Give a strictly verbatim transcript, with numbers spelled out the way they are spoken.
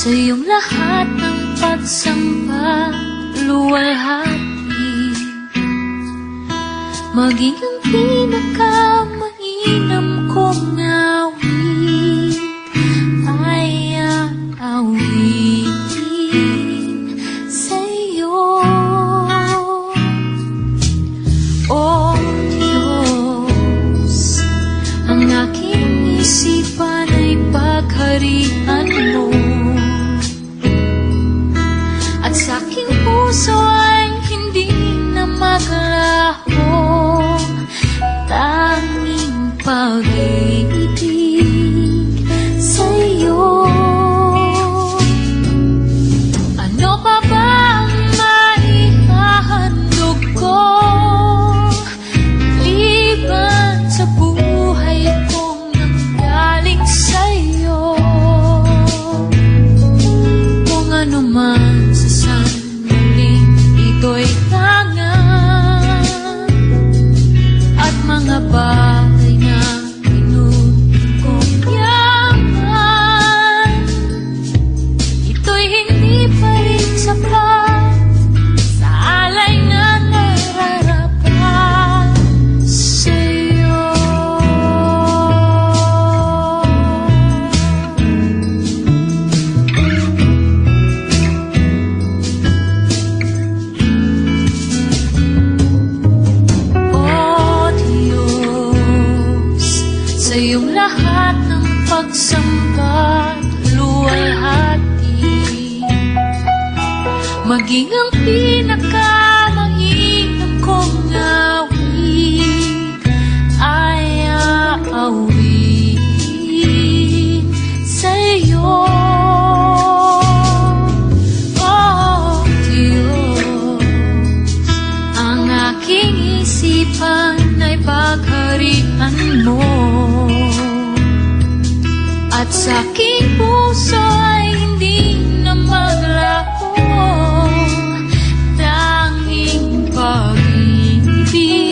sa iyong lahat ng pagsamba, luwalhati, maging ang pinakamainam kong awit ay aawitin sa iyo. O Diyos, ang aking isipan ay pagharian mo, at sa aking puso ay hindi na maglaho, tanging pag-ibig sa iyo. Ano pa ba ang maihahandog ko liban sa buhay kong nanggaling sa iyo? Kung ano man sa sandaling ito'y tangan at mga bagay na inumin kong yaman, ito'y hindi pa rin sapat sa alay na nararapat sa'yo. O Diyos, sa iyong lahat ng pagsamba, luwalhati, maging ang pinakamainam kong awit ay aawitin sa iyo. O Diyos, ang aking isipan ay pagharian mo, at sa aking puso ay hindi na maglaho, tanging pag-ibig